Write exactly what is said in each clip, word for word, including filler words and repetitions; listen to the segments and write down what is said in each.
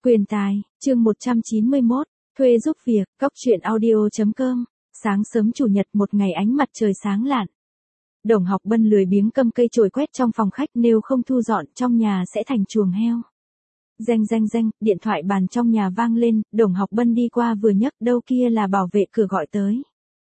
Quyền tài, chương một trăm chín mươi mốt, thuê giúp việc, cóc truyện audio.com, sáng sớm chủ nhật một ngày ánh mặt trời sáng lạn. Đồng Học Bân lười biếng cầm cây chổi quét trong phòng khách, nếu không thu dọn trong nhà sẽ thành chuồng heo. Reng reng reng, điện thoại bàn trong nhà vang lên, Đồng Học Bân đi qua vừa nhấc, đâu kia là bảo vệ cửa gọi tới.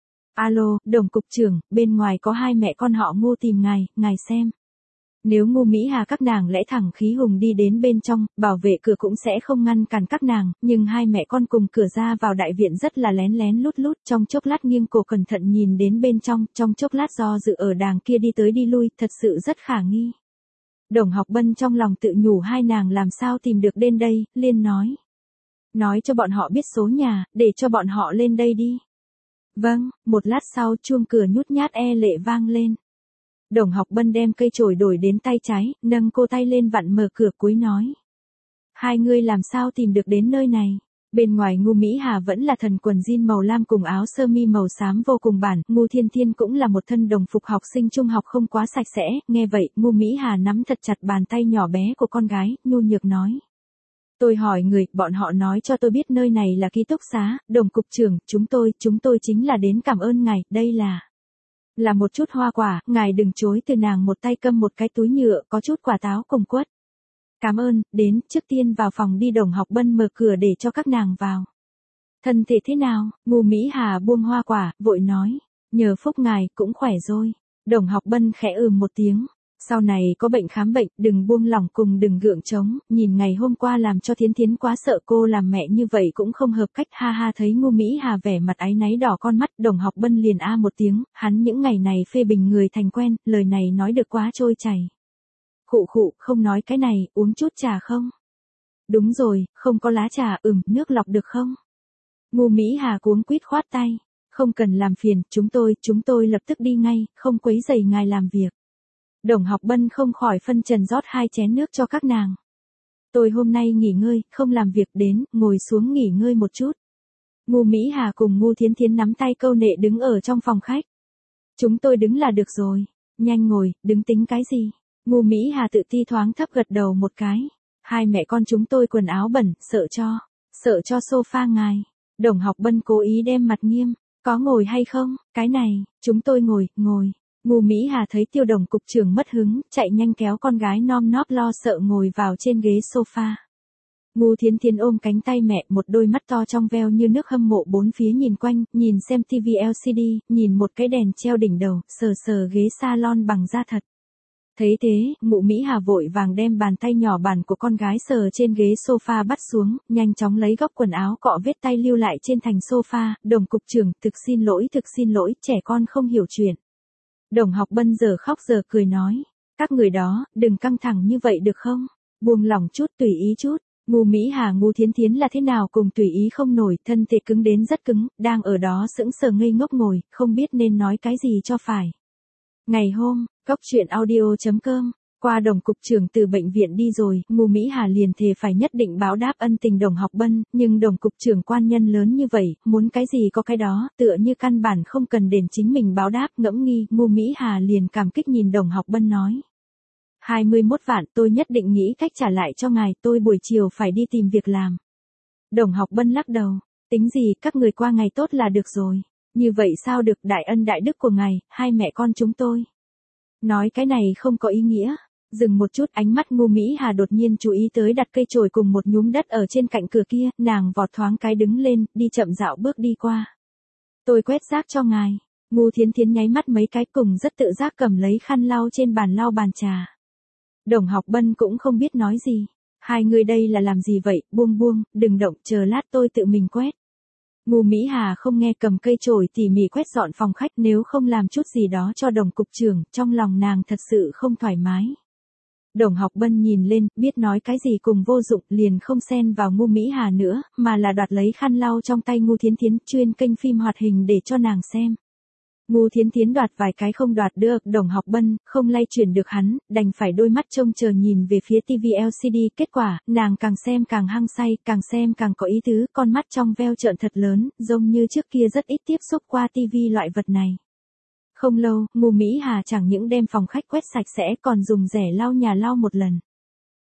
Alo, Đồng cục trưởng, bên ngoài có hai mẹ con họ Ngô tìm ngài, ngài xem. Nếu Ngô Mỹ Hà các nàng lẽ thẳng khí hùng đi đến bên trong, bảo vệ cửa cũng sẽ không ngăn cản các nàng, nhưng hai mẹ con cùng cửa ra vào đại viện rất là lén lén lút lút, trong chốc lát nghiêng cổ cẩn thận nhìn đến bên trong, trong chốc lát do dự ở đàng kia đi tới đi lui, thật sự rất khả nghi. Đồng Học Bân trong lòng tự nhủ hai nàng làm sao tìm được đến đây, liền nói. Nói cho bọn họ biết số nhà, để cho bọn họ lên đây đi. Vâng, một lát sau chuông cửa nhút nhát e lệ vang lên. Đồng Học Bân đem cây chổi đổi đến tay trái, nâng cô tay lên vặn mở cửa cuối nói. Hai ngươi làm sao tìm được đến nơi này? Bên ngoài Ngô Mỹ Hà vẫn là thần quần jean màu lam cùng áo sơ mi màu xám vô cùng bản, Ngô Thiên Thiên cũng là một thân đồng phục học sinh trung học không quá sạch sẽ, nghe vậy, Ngô Mỹ Hà nắm thật chặt bàn tay nhỏ bé của con gái, nhu nhược nói. Tôi hỏi người, bọn họ nói cho tôi biết nơi này là ký túc xá, Đồng cục trưởng, chúng tôi, chúng tôi chính là đến cảm ơn ngài, đây là... Là một chút hoa quả, ngài đừng chối từ nàng một tay cầm một cái túi nhựa, có chút quả táo cùng quất. Cảm ơn, đến, trước tiên vào phòng đi. Đồng Học Bân mở cửa để cho các nàng vào. Thân thể thế nào? Ngô Mỹ Hà buông hoa quả, vội nói. Nhờ phúc ngài, cũng khỏe rồi. Đồng Học Bân khẽ ừm một tiếng. Sau này có bệnh khám bệnh, đừng buông lỏng cùng đừng gượng trống, nhìn ngày hôm qua làm cho Thiến Thiến quá sợ cô làm mẹ như vậy cũng không hợp cách, ha ha. Thấy Ngô Mỹ Hà vẻ mặt áy náy đỏ con mắt, Đồng Học Bân liền a một tiếng, hắn những ngày này phê bình người thành quen, lời này nói được quá trôi chảy. Khụ khụ, không nói cái này, uống chút trà không? Đúng rồi, không có lá trà, ừm, nước lọc được không? Ngô Mỹ Hà cuống quýt khoát tay, không cần làm phiền, chúng tôi, chúng tôi lập tức đi ngay, không quấy rầy ngài làm việc. Đồng Học Bân không khỏi phân trần rót hai chén nước cho các nàng. Tôi hôm nay nghỉ ngơi, không làm việc, đến, ngồi xuống nghỉ ngơi một chút. Ngô Mỹ Hà cùng Ngô Thiến Thiến nắm tay câu nệ đứng ở trong phòng khách. Chúng tôi đứng là được rồi. Nhanh ngồi, đứng tính cái gì? Ngô Mỹ Hà tự ti thoáng thấp gật đầu một cái. Hai mẹ con chúng tôi quần áo bẩn, sợ cho, sợ cho sofa ngài. Đồng Học Bân cố ý đem mặt nghiêm. Có ngồi hay không? Cái này, chúng tôi ngồi, ngồi. Ngô Mỹ Hà thấy Tiêu Đồng cục trưởng mất hứng, chạy nhanh kéo con gái nom nóp lo sợ ngồi vào trên ghế sofa. Ngô Thiến Thiến ôm cánh tay mẹ, một đôi mắt to trong veo như nước hâm mộ bốn phía nhìn quanh, nhìn xem tivi lờ xê đê, nhìn một cái đèn treo đỉnh đầu, sờ sờ ghế salon bằng da thật. Thấy thế, Ngô Mỹ Hà vội vàng đem bàn tay nhỏ bản của con gái sờ trên ghế sofa bắt xuống, nhanh chóng lấy góc quần áo cọ vết tay lưu lại trên thành sofa. Đồng cục trưởng, thực xin lỗi, thực xin lỗi, trẻ con không hiểu chuyện. Đồng Học Bân giờ khóc giờ cười nói, các người đó, đừng căng thẳng như vậy được không? Buông lỏng chút, tùy ý chút. Ngô Mỹ Hà Ngô Thiến Thiến là thế nào cùng tùy ý không nổi, thân thể cứng đến rất cứng, đang ở đó sững sờ ngây ngốc ngồi, không biết nên nói cái gì cho phải. Ngày hôm, cóc truyện audio.com, qua Đồng cục trưởng từ bệnh viện đi rồi, Ngô Mỹ Hà liền thề phải nhất định báo đáp ân tình Đồng Học Bân, nhưng Đồng cục trưởng quan nhân lớn như vậy, muốn cái gì có cái đó, tựa như căn bản không cần đền chính mình báo đáp. Ngẫm nghi, Ngô Mỹ Hà liền cảm kích nhìn Đồng Học Bân nói. hai mươi mốt vạn, tôi nhất định nghĩ cách trả lại cho ngài, tôi buổi chiều phải đi tìm việc làm. Đồng Học Bân lắc đầu, tính gì, các người qua ngày tốt là được rồi. Như vậy sao được, đại ân đại đức của ngài, hai mẹ con chúng tôi. Nói cái này không có ý nghĩa. Dừng một chút, ánh mắt Ngô Mỹ Hà đột nhiên chú ý tới đặt cây chổi cùng một nhúm đất ở trên cạnh cửa kia, nàng vọt thoáng cái đứng lên, đi chậm dạo bước đi qua. Tôi quét rác cho ngài. Ngô Thiến Thiến nháy mắt mấy cái cùng rất tự giác cầm lấy khăn lau trên bàn lau bàn trà. Đồng Học Bân cũng không biết nói gì. Hai người đây là làm gì vậy, buông buông, đừng động, chờ lát tôi tự mình quét. Ngô Mỹ Hà không nghe, cầm cây chổi tỉ mỉ quét dọn phòng khách, nếu không làm chút gì đó cho Đồng cục trưởng, trong lòng nàng thật sự không thoải mái. Đồng Học Bân nhìn lên, biết nói cái gì cùng vô dụng, liền không xen vào Ngô Mỹ Hà nữa, mà là đoạt lấy khăn lau trong tay Ngô Thiến Thiến, chuyên kênh phim hoạt hình để cho nàng xem. Ngô Thiến Thiến đoạt vài cái không đoạt được, Đồng Học Bân không lay chuyển được hắn, đành phải đôi mắt trông chờ nhìn về phía tivi lờ xê đê. Kết quả, nàng càng xem càng hăng say, càng xem càng có ý tứ, con mắt trong veo trợn thật lớn, giống như trước kia rất ít tiếp xúc qua tivi loại vật này. Không lâu, Ngô Mỹ Hà chẳng những đem phòng khách quét sạch sẽ, còn dùng rẻ lau nhà lau một lần.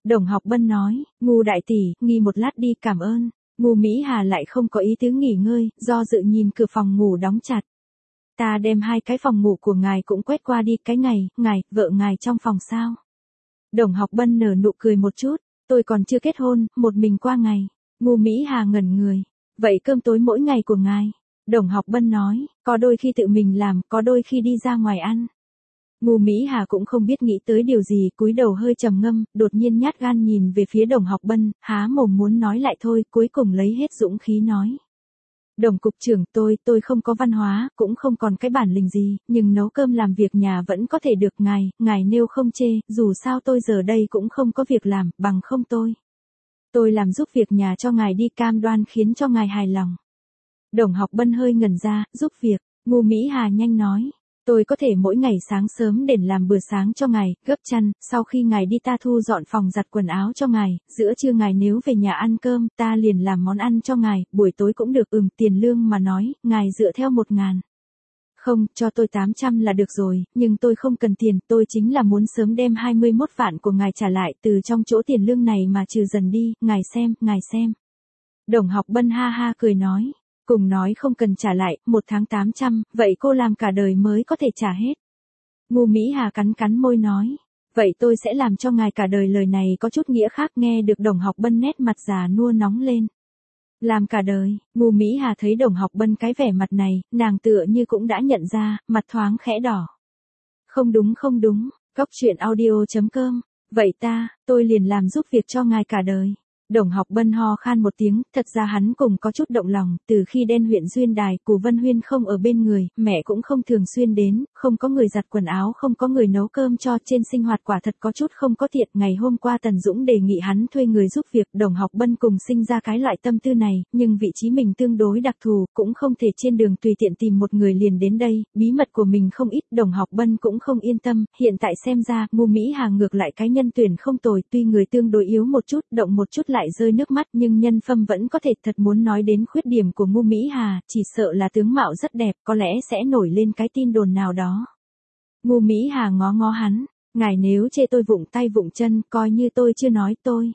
Đồng Học Bân nói, Ngu đại tỷ, nghỉ một lát đi, cảm ơn. Ngu Mỹ Hà lại không có ý tứ nghỉ ngơi, do dự nhìn cửa phòng ngủ đóng chặt. Ta đem hai cái phòng ngủ của ngài cũng quét qua đi, cái ngày, ngài, vợ ngài trong phòng sao? Đồng Học Bân nở nụ cười một chút, tôi còn chưa kết hôn, một mình qua ngày. Ngu Mỹ Hà ngẩn người, vậy cơm tối mỗi ngày của ngài? Đồng Học Bân nói, có đôi khi tự mình làm, có đôi khi đi ra ngoài ăn. Ngu Mỹ Hà cũng không biết nghĩ tới điều gì, cúi đầu hơi trầm ngâm, đột nhiên nhát gan nhìn về phía Đồng Học Bân, há mồm muốn nói lại thôi, cuối cùng lấy hết dũng khí nói. Đồng cục trưởng, tôi, tôi không có văn hóa, cũng không còn cái bản lĩnh gì, nhưng nấu cơm làm việc nhà vẫn có thể được ngài, ngài nêu không chê, dù sao tôi giờ đây cũng không có việc làm, bằng không tôi. Tôi làm giúp việc nhà cho ngài đi, cam đoan khiến cho ngài hài lòng. Đồng Học Bân hơi ngẩn ra, giúp việc, Ngu Mỹ Hà nhanh nói. Tôi có thể mỗi ngày sáng sớm đến làm bữa sáng cho ngài, gấp chăn, sau khi ngài đi ta thu dọn phòng giặt quần áo cho ngài, giữa trưa ngài nếu về nhà ăn cơm, ta liền làm món ăn cho ngài, buổi tối cũng được, ừm, tiền lương mà nói, ngài dựa theo một ngàn. Không, cho tôi tám trăm là được rồi, nhưng tôi không cần tiền, tôi chính là muốn sớm đem hai mươi mốt vạn của ngài trả lại, từ trong chỗ tiền lương này mà trừ dần đi, ngài xem, ngài xem. Đồng Học Bân ha ha cười nói. Cùng nói không cần trả lại, một tháng tám trăm, vậy cô làm cả đời mới có thể trả hết. Ngu Mỹ Hà cắn cắn môi nói, vậy tôi sẽ làm cho ngài cả đời, lời này có chút nghĩa khác, nghe được Đồng Học Bân nét mặt già nua nóng lên. Làm cả đời, Ngu Mỹ Hà thấy Đồng Học Bân cái vẻ mặt này, nàng tựa như cũng đã nhận ra, mặt thoáng khẽ đỏ. Không đúng không đúng, Cóc Truyện Audio chấm com, vậy ta, tôi liền làm giúp việc cho ngài cả đời. Đồng Học Bân ho khan một tiếng, thật ra hắn cùng có chút động lòng, từ khi đen huyện Duyên Đài, Cù Vân Huyên không ở bên người, mẹ cũng không thường xuyên đến, không có người giặt quần áo, không có người nấu cơm cho, trên sinh hoạt quả thật có chút không có thiện. Ngày hôm qua Tần Dũng đề nghị hắn thuê người giúp việc, Đồng Học Bân cùng sinh ra cái loại tâm tư này, nhưng vị trí mình tương đối đặc thù, cũng không thể trên đường tùy tiện tìm một người liền đến đây, bí mật của mình không ít, Đồng Học Bân cũng không yên tâm, hiện tại xem ra, Ngu Mỹ Hà ngược lại cái nhân tuyển không tồi, tuy người tương đối yếu một chút, động một chút lại rơi nước mắt, nhưng nhân phẩm vẫn có thể. Thật muốn nói đến khuyết điểm của Ngu Mỹ Hà, chỉ sợ là tướng mạo rất đẹp, có lẽ sẽ nổi lên cái tin đồn nào đó. Ngu Mỹ Hà ngó ngó hắn, ngài nếu chê tôi vụng tay vụng chân, coi như tôi chưa nói tôi.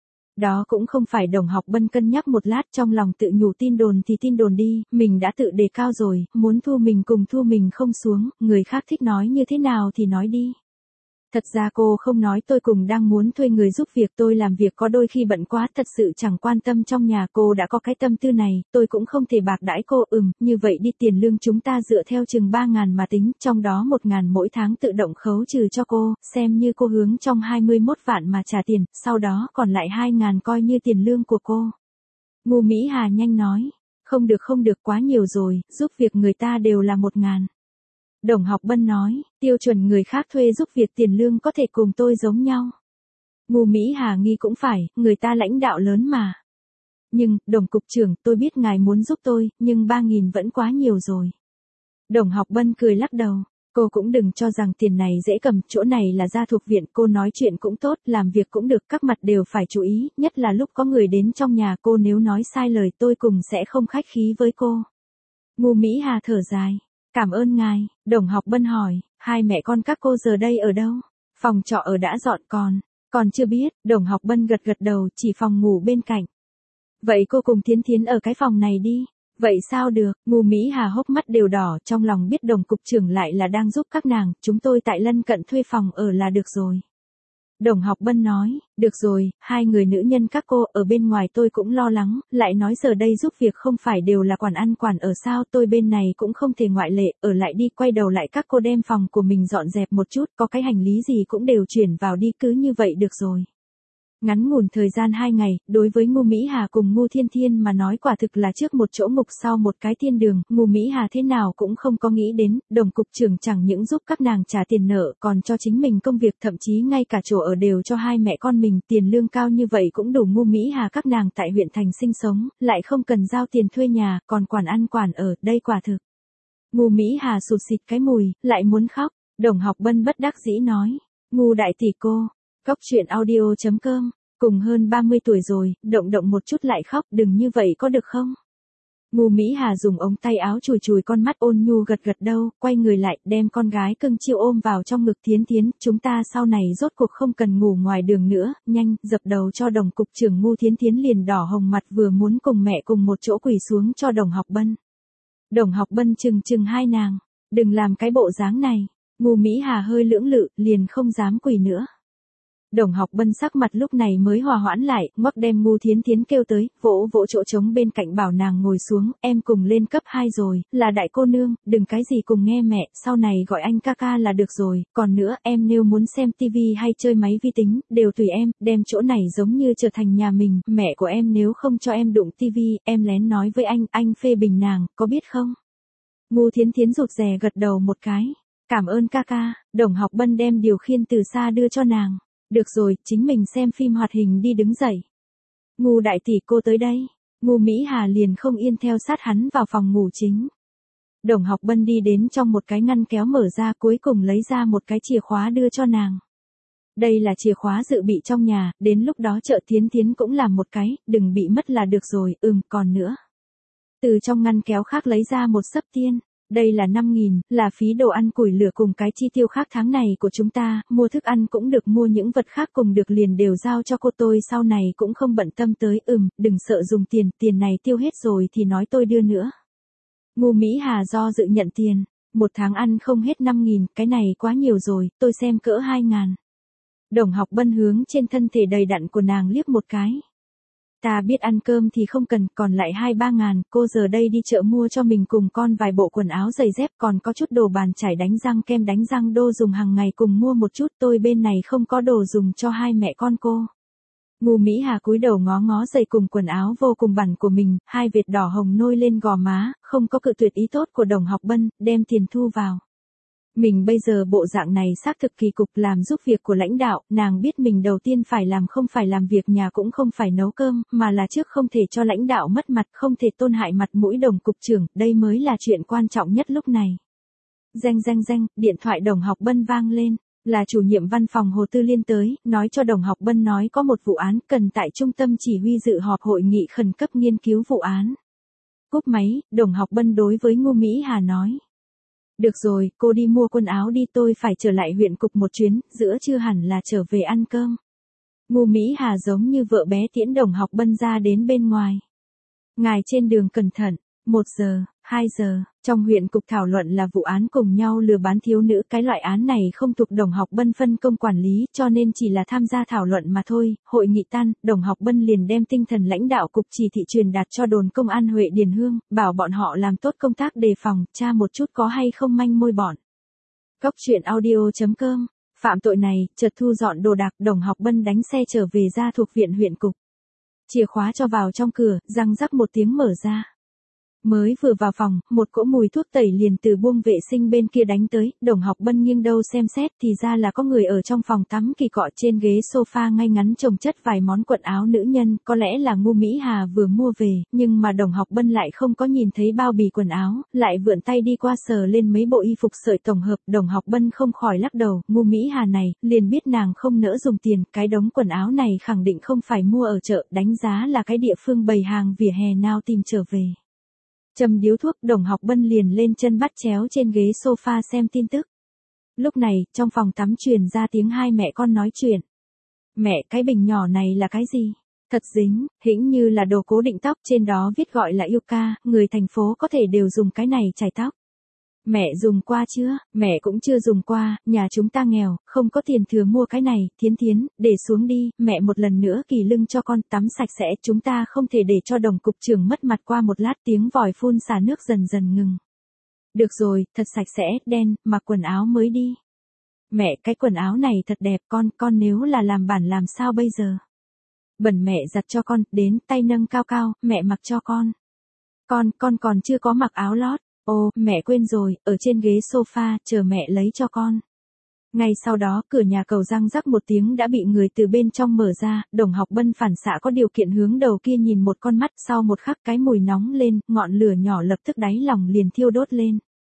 Đó cũng không phải. Đồng Học Bân cân nhắc một lát, trong lòng tự nhủ tin đồn thì tin đồn đi, mình đã tự đề cao rồi, muốn thu mình cùng thu mình không xuống, người khác thích nói như thế nào thì nói đi. Thật ra cô không nói, tôi cùng đang muốn thuê người giúp việc, tôi làm việc có đôi khi bận quá, thật sự chẳng quan tâm trong nhà, cô đã có cái tâm tư này, tôi cũng không thể bạc đãi cô. Ừm, như vậy đi, tiền lương chúng ta dựa theo chừng ba ngàn mà tính, trong đó một ngàn mỗi tháng tự động khấu trừ cho cô, xem như cô hướng trong hai mươi mốt vạn mà trả tiền, sau đó còn lại hai ngàn coi như tiền lương của cô. Ngu Mỹ Hà nhanh nói, không được không được, quá nhiều rồi, giúp việc người ta đều là một ngàn. Đồng Học Bân nói, tiêu chuẩn người khác thuê giúp việc tiền lương có thể cùng tôi giống nhau. Ngu Mỹ Hà nghi cũng phải, người ta lãnh đạo lớn mà. Nhưng, Đồng cục trưởng, tôi biết ngài muốn giúp tôi, nhưng ba nghìn vẫn quá nhiều rồi. Đồng Học Bân cười lắc đầu, cô cũng đừng cho rằng tiền này dễ cầm, chỗ này là gia thuộc viện, cô nói chuyện cũng tốt, làm việc cũng được, các mặt đều phải chú ý, nhất là lúc có người đến trong nhà cô, nếu nói sai lời tôi cùng sẽ không khách khí với cô. Ngu Mỹ Hà thở dài. Cảm ơn ngài. Đồng Học Bân hỏi, hai mẹ con các cô giờ đây ở đâu? Phòng trọ ở đã dọn còn? Còn chưa biết. Đồng Học Bân gật gật đầu, chỉ phòng ngủ bên cạnh. Vậy cô cùng Thiến Thiến ở cái phòng này đi. Vậy sao được? Ngu Mỹ Hà hốc mắt đều đỏ, trong lòng biết Đồng cục trưởng lại là đang giúp các nàng, chúng tôi tại lân cận thuê phòng ở là được rồi. Đồng Học Bân nói, được rồi, hai người nữ nhân các cô ở bên ngoài tôi cũng lo lắng, lại nói giờ đây giúp việc không phải đều là quản ăn quản ở sao, tôi bên này cũng không thể ngoại lệ, ở lại đi, quay đầu lại các cô đem phòng của mình dọn dẹp một chút, có cái hành lý gì cũng đều chuyển vào đi, cứ như vậy được rồi. Ngắn ngủn thời gian hai ngày, đối với Ngu Mỹ Hà cùng Ngu Thiên Thiên mà nói quả thực là trước một chỗ ngục sau một cái thiên đường, Ngu Mỹ Hà thế nào cũng không có nghĩ đến, Đồng cục trưởng chẳng những giúp các nàng trả tiền nợ, còn cho chính mình công việc, thậm chí ngay cả chỗ ở đều cho hai mẹ con mình, tiền lương cao như vậy cũng đủ Ngu Mỹ Hà các nàng tại huyện thành sinh sống, lại không cần giao tiền thuê nhà, còn quản ăn quản ở, đây quả thực. Ngu Mỹ Hà sụt xịt cái mùi, lại muốn khóc. Đồng Học Bân bất đắc dĩ nói, Ngu đại tỷ cô. Cóc Truyện Audio chấm com, cùng hơn ba mươi tuổi rồi, động động một chút lại khóc, đừng như vậy có được không? Ngô Mỹ Hà dùng ống tay áo chùi chùi con mắt ôn nhu gật gật đầu, quay người lại, đem con gái cưng chiêu ôm vào trong ngực. Thiến Thiến, chúng ta sau này rốt cuộc không cần ngủ ngoài đường nữa, nhanh, dập đầu cho Đồng cục trưởng. Ngô Thiến Thiến liền đỏ hồng mặt vừa muốn cùng mẹ cùng một chỗ quỳ xuống cho Đồng Học Bân. Đồng Học Bân chừng chừng hai nàng, đừng làm cái bộ dáng này. Ngô Mỹ Hà hơi lưỡng lự, liền không dám quỳ nữa. Đồng Học Bân sắc mặt lúc này mới hòa hoãn lại, ngoắc đem Ngô Thiến Thiến kêu tới, vỗ vỗ chỗ trống bên cạnh bảo nàng ngồi xuống, em cùng lên cấp hai rồi, là đại cô nương, đừng cái gì cùng nghe mẹ, sau này gọi anh ca ca là được rồi, còn nữa em nếu muốn xem tivi hay chơi máy vi tính, đều tùy em, đem chỗ này giống như trở thành nhà mình, mẹ của em nếu không cho em đụng tivi, em lén nói với anh, anh phê bình nàng, có biết không? Ngô Thiến Thiến rụt rè gật đầu một cái, cảm ơn ca ca. Đồng Học Bân đem điều khiển từ xa đưa cho nàng. Được rồi, chính mình xem phim hoạt hình đi. Đứng dậy. Ngô đại tỷ cô tới đây. Ngô Mỹ Hà liền không yên theo sát hắn vào phòng ngủ chính. Đồng Học Bân đi đến trong một cái ngăn kéo mở ra, cuối cùng lấy ra một cái chìa khóa đưa cho nàng. Đây là chìa khóa dự bị trong nhà, đến lúc đó chợ Thiến Thiến cũng làm một cái, đừng bị mất là được rồi. Ừm, còn nữa. Từ trong ngăn kéo khác lấy ra một xấp tiền. Đây là năm nghìn, là phí đồ ăn củi lửa cùng cái chi tiêu khác tháng này của chúng ta, mua thức ăn cũng được, mua những vật khác cùng được liền đều giao cho cô tôi, sau này cũng không bận tâm tới. Ừm, đừng sợ dùng tiền, tiền này tiêu hết rồi thì nói tôi đưa nữa. Ngô Mỹ Hà do dự nhận tiền, một tháng ăn không hết năm nghìn, cái này quá nhiều rồi, tôi xem cỡ hai ngàn. Đồng Học Bân hướng trên thân thể đầy đặn của nàng liếc một cái. Ta biết ăn cơm thì không cần, còn lại hai ba ngàn, cô giờ đây đi chợ mua cho mình cùng con vài bộ quần áo giày dép, còn có chút đồ bàn chải đánh răng, kem đánh răng, đô dùng hàng ngày cùng mua một chút, tôi bên này không có đồ dùng cho hai mẹ con cô. Ngô Mỹ Hà cúi đầu ngó ngó giày cùng quần áo vô cùng bẩn của mình, hai vệt đỏ hồng nôi lên gò má, không có cự tuyệt ý tốt của Đồng Học Bân, đem tiền thu vào. Mình bây giờ bộ dạng này xác thực kỳ cục, làm giúp việc của lãnh đạo, nàng biết mình đầu tiên phải làm không phải làm việc nhà cũng không phải nấu cơm, mà là trước không thể cho lãnh đạo mất mặt, không thể tôn hại mặt mũi Đồng cục trưởng, đây mới là chuyện quan trọng nhất lúc này. Reng reng reng, điện thoại Đồng Học Bân vang lên, là chủ nhiệm văn phòng Hồ Tư Liên tới, nói cho Đồng Học Bân nói có một vụ án cần tại trung tâm chỉ huy dự họp hội nghị khẩn cấp nghiên cứu vụ án. Cúp máy, Đồng Học Bân đối với Ngô Mỹ Hà nói. Được rồi, cô đi mua quần áo đi, tôi phải trở lại huyện cục một chuyến, giữa trưa hẳn là trở về ăn cơm. Ngô Mỹ Hà giống như vợ bé tiễn Đồng Học Bân ra đến bên ngoài. Ngài trên đường cẩn thận. Một giờ, hai giờ, trong huyện cục thảo luận là vụ án cùng nhau lừa bán thiếu nữ, cái loại án này không thuộc Đồng Học Bân phân công quản lý, cho nên chỉ là tham gia thảo luận mà thôi. Hội nghị tan, Đồng Học Bân liền đem tinh thần lãnh đạo cục chỉ thị truyền đạt cho đồn công an Huệ Điền Hương, bảo bọn họ làm tốt công tác đề phòng, tra một chút có hay không manh mối bọn. Cóc truyện audio chấm com, phạm tội này, chợt thu dọn đồ đạc, Đồng Học Bân đánh xe trở về ra thuộc viện huyện cục. Chìa khóa cho vào trong cửa, răng rắc một tiếng mở ra. Mới vừa vào phòng, một cỗ mùi thuốc tẩy liền từ buông vệ sinh bên kia đánh tới, Đồng Học Bân nghiêng đầu xem xét thì ra là có người ở trong phòng tắm kỳ cọ, trên ghế sofa ngay ngắn chồng chất vài món quần áo nữ nhân, có lẽ là Ngô Mỹ Hà vừa mua về, nhưng mà Đồng Học Bân lại không có nhìn thấy bao bì quần áo, lại vượn tay đi qua sờ lên mấy bộ y phục sợi tổng hợp, Đồng Học Bân không khỏi lắc đầu, Ngô Mỹ Hà này, liền biết nàng không nỡ dùng tiền, cái đống quần áo này khẳng định không phải mua ở chợ, đánh giá là cái địa phương bày hàng vỉa hè nào tìm trở về. Châm điếu thuốc, Đồng Học Bân liền lên chân bắt chéo trên ghế sofa xem tin tức. Lúc này, trong phòng tắm truyền ra tiếng hai mẹ con nói chuyện. Mẹ, cái bình nhỏ này là cái gì? Thật dính, hĩnh như là đồ cố định tóc, trên đó viết gọi là Yuka, người thành phố có thể đều dùng cái này chải tóc. Mẹ dùng qua chưa? Mẹ cũng chưa dùng qua, nhà chúng ta nghèo, không có tiền thừa mua cái này. Thiến Thiến, để xuống đi, mẹ một lần nữa kỳ lưng cho con, tắm sạch sẽ, chúng ta không thể để cho Đồng cục trưởng mất mặt. Qua một lát tiếng vòi phun xả nước dần dần ngừng. Được rồi, thật sạch sẽ, đen, mặc quần áo mới đi. Mẹ, cái quần áo này thật đẹp, con, con nếu là làm bản làm sao bây giờ? Bẩn mẹ giặt cho con, đến, tay nâng cao cao, mẹ mặc cho con. Con, con còn chưa có mặc áo lót. Ô, mẹ quên rồi, ở trên ghế sofa, chờ mẹ lấy cho con. Ngay sau đó, cửa nhà cầu răng rắc một tiếng đã bị người từ bên trong mở ra, Đồng Học Bân phản xạ có điều kiện hướng đầu kia nhìn một con mắt, sau một khắc cái mùi nóng lên, ngọn lửa nhỏ lập tức đáy lòng liền thiêu đốt lên.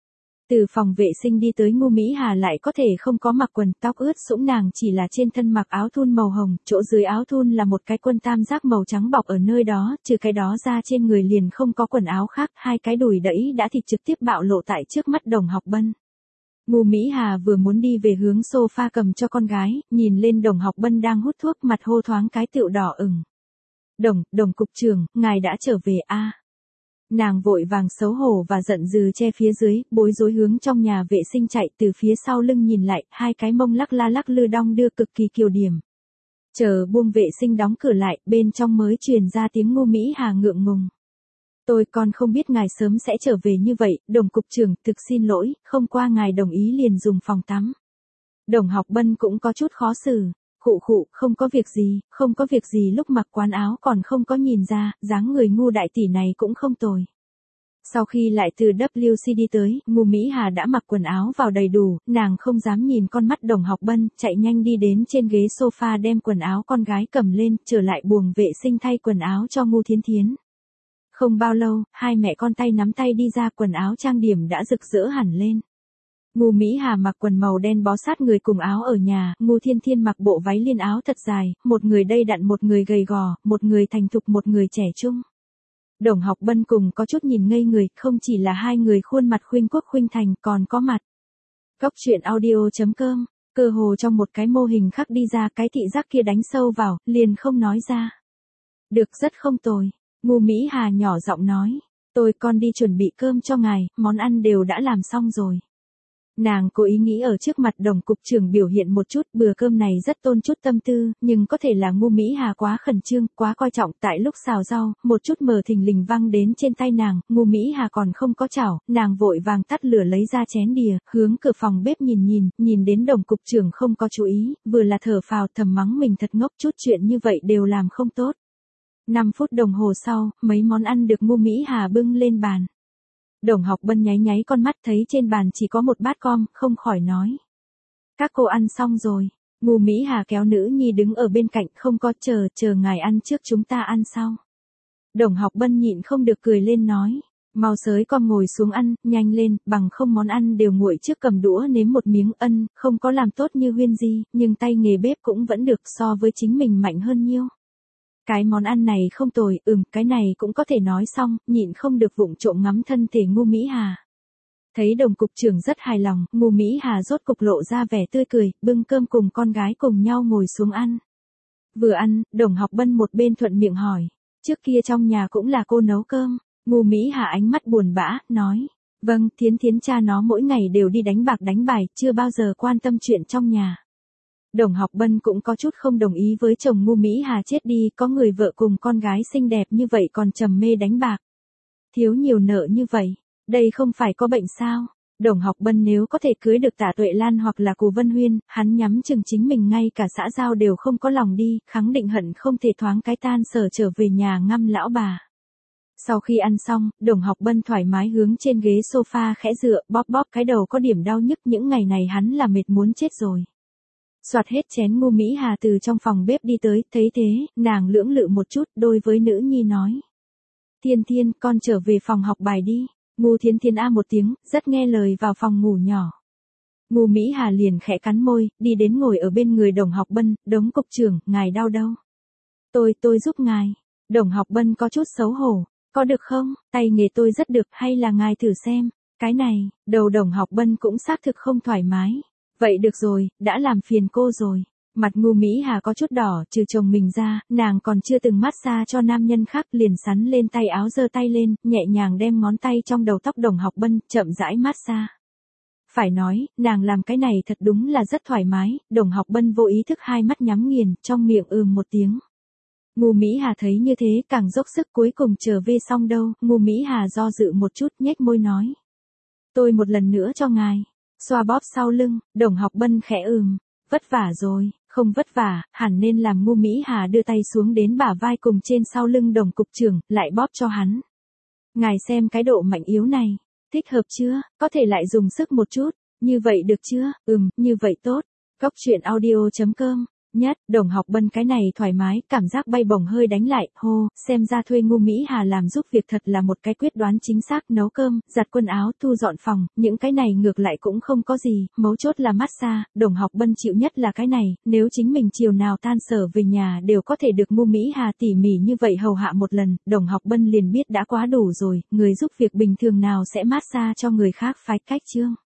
Từ phòng vệ sinh đi tới Ngô Mỹ Hà lại có thể không có mặc quần, tóc ướt sũng, nàng chỉ là trên thân mặc áo thun màu hồng, chỗ dưới áo thun là một cái quân tam giác màu trắng bọc ở nơi đó, trừ cái đó ra trên người liền không có quần áo khác, hai cái đùi đẫy đã thịt trực tiếp bạo lộ tại trước mắt Đồng Học Bân. Ngô Mỹ Hà vừa muốn đi về hướng sofa cầm cho con gái, nhìn lên Đồng Học Bân đang hút thuốc, mặt hô thoáng cái tựu đỏ ửng. Đồng, Đồng cục trưởng, ngài đã trở về a? À? Nàng vội vàng xấu hổ và giận dữ che phía dưới, bối rối hướng trong nhà vệ sinh chạy, từ phía sau lưng nhìn lại, hai cái mông lắc la lắc lư đong đưa cực kỳ kiều điểm. Chờ buông vệ sinh đóng cửa lại, bên trong mới truyền ra tiếng Ngô Mỹ Hà ngượng ngùng. Tôi còn không biết ngài sớm sẽ trở về như vậy, Đồng cục trưởng, thực xin lỗi, không qua ngài đồng ý liền dùng phòng tắm. Đồng Học Bân cũng có chút khó xử. Khụ khụ, không có việc gì, không có việc gì, lúc mặc quán áo còn không có nhìn ra, dáng người Ngô đại tỷ này cũng không tồi. Sau khi lại từ W C đi tới, Ngô Mỹ Hà đã mặc quần áo vào đầy đủ, nàng không dám nhìn con mắt Đồng Học Bân, chạy nhanh đi đến trên ghế sofa đem quần áo con gái cầm lên, trở lại buồng vệ sinh thay quần áo cho Ngô Thiến Thiến. Không bao lâu, hai mẹ con tay nắm tay đi ra, quần áo trang điểm đã rực rỡ hẳn lên. Ngô Mỹ Hà mặc quần màu đen bó sát người cùng áo ở nhà, Ngô Thiên Thiên mặc bộ váy liên áo thật dài, một người đầy đặn một người gầy gò, một người thành thục một người trẻ trung. Đồng Học Bân cùng có chút nhìn ngây người, không chỉ là hai người khuôn mặt khuynh quốc khuynh thành, còn có mặt. Cóc truyện audio chấm com, cơ hồ trong một cái mô hình khắc đi ra, cái thị giác kia đánh sâu vào, liền không nói ra. Được, rất không tồi. Ngô Mỹ Hà nhỏ giọng nói, tôi con đi chuẩn bị cơm cho ngài, món ăn đều đã làm xong rồi. Nàng cố ý nghĩ ở trước mặt Đồng cục trưởng biểu hiện một chút, bữa cơm này rất tôn chút tâm tư, nhưng có thể là Ngô Mỹ Hà quá khẩn trương, quá coi trọng, tại lúc xào rau, một chút mờ thình lình văng đến trên tay nàng, Ngô Mỹ Hà còn không có chảo, nàng vội vàng tắt lửa lấy ra chén đìa, hướng cửa phòng bếp nhìn nhìn, nhìn đến Đồng cục trưởng không có chú ý, vừa là thở phào thầm mắng mình thật ngốc, chút chuyện như vậy đều làm không tốt. năm phút đồng hồ sau, mấy món ăn được Ngô Mỹ Hà bưng lên bàn. Đồng Học Bân nháy nháy con mắt thấy trên bàn chỉ có một bát com, không khỏi nói. Các cô ăn xong rồi. Ngô Mỹ Hà kéo nữ nhi đứng ở bên cạnh, không có, chờ, chờ ngài ăn trước chúng ta ăn sau. Đồng Học Bân nhịn không được cười lên nói. Mau sới com ngồi xuống ăn, nhanh lên, bằng không món ăn đều nguội trước, cầm đũa nếm một miếng. Ân, không có làm tốt như Huyên Di, nhưng tay nghề bếp cũng vẫn được, so với chính mình mạnh hơn nhiêu. Cái món ăn này không tồi, ừm, cái này cũng có thể nói xong, nhịn không được vụng trộm ngắm thân thể Ngô Mỹ Hà. Thấy Đồng cục trưởng rất hài lòng, Ngô Mỹ Hà rốt cục lộ ra vẻ tươi cười, bưng cơm cùng con gái cùng nhau ngồi xuống ăn. Vừa ăn, Đồng Học Bân một bên thuận miệng hỏi, trước kia trong nhà cũng là cô nấu cơm. Ngô Mỹ Hà ánh mắt buồn bã, nói, vâng, Thiến Thiến cha nó mỗi ngày đều đi đánh bạc đánh bài, chưa bao giờ quan tâm chuyện trong nhà. Đồng Học Bân cũng có chút không đồng ý với chồng Ngô Mỹ Hà chết đi, có người vợ cùng con gái xinh đẹp như vậy còn trầm mê đánh bạc. Thiếu nhiều nợ như vậy, đây không phải có bệnh sao? Đồng Học Bân nếu có thể cưới được Tạ Tuệ Lan hoặc là Cù Vân Huyên, hắn nhắm chừng chính mình ngay cả xã giao đều không có lòng đi, khẳng định hận không thể thoáng cái tan sở trở về nhà ngăm lão bà. Sau khi ăn xong, Đồng Học Bân thoải mái hướng trên ghế sofa khẽ dựa, bóp bóp cái đầu có điểm đau nhức, những ngày này hắn là mệt muốn chết rồi. Soạt hết chén, Ngô Mỹ Hà từ trong phòng bếp đi tới, thấy thế, nàng lưỡng lự một chút, đối với nữ nhi nói. Thiên Thiên, con trở về phòng học bài đi. Ngô Thiến Thiến a một tiếng, rất nghe lời vào phòng ngủ nhỏ. Ngô Mỹ Hà liền khẽ cắn môi, đi đến ngồi ở bên người Đồng Học Bân, Đống cục trưởng, ngài đau đâu? Tôi, tôi giúp ngài. Đồng Học Bân có chút xấu hổ, có được không, tay nghề tôi rất được, hay là ngài thử xem. Cái này, đầu Đồng Học Bân cũng xác thực không thoải mái. Vậy được rồi, đã làm phiền cô rồi. Mặt Ngô Mỹ Hà có chút đỏ, trừ chồng mình ra, nàng còn chưa từng massage cho nam nhân khác, liền sắn lên tay áo, giơ tay lên, nhẹ nhàng đem ngón tay trong đầu tóc Đồng Học Bân, chậm rãi massage. Phải nói, nàng làm cái này thật đúng là rất thoải mái, Đồng Học Bân vô ý thức hai mắt nhắm nghiền, trong miệng ừm một tiếng. Ngô Mỹ Hà thấy như thế, càng dốc sức, cuối cùng trở về xong đâu, Ngô Mỹ Hà do dự một chút, nhếch môi nói. Tôi một lần nữa cho ngài. Xoa bóp sau lưng, Đồng Học Bân khẽ ừm, vất vả rồi, không vất vả, hẳn nên làm. Ngô Mỹ Hà đưa tay xuống đến bả vai cùng trên sau lưng Đồng cục trưởng, lại bóp cho hắn. Ngài xem cái độ mạnh yếu này, thích hợp chưa, có thể lại dùng sức một chút, như vậy được chưa, ừm, như vậy tốt. Cóc truyện audio chấm com nhất, Đồng Học Bân cái này thoải mái, cảm giác bay bổng hơi đánh lại, hô, xem ra thuê Ngô Mỹ Hà làm giúp việc thật là một cái quyết đoán chính xác, nấu cơm, giặt quần áo, thu dọn phòng, những cái này ngược lại cũng không có gì, mấu chốt là massage, Đồng Học Bân chịu nhất là cái này, nếu chính mình chiều nào tan sở về nhà đều có thể được Ngô Mỹ Hà tỉ mỉ như vậy hầu hạ một lần, Đồng Học Bân liền biết đã quá đủ rồi, người giúp việc bình thường nào sẽ massage cho người khác phái cách chương.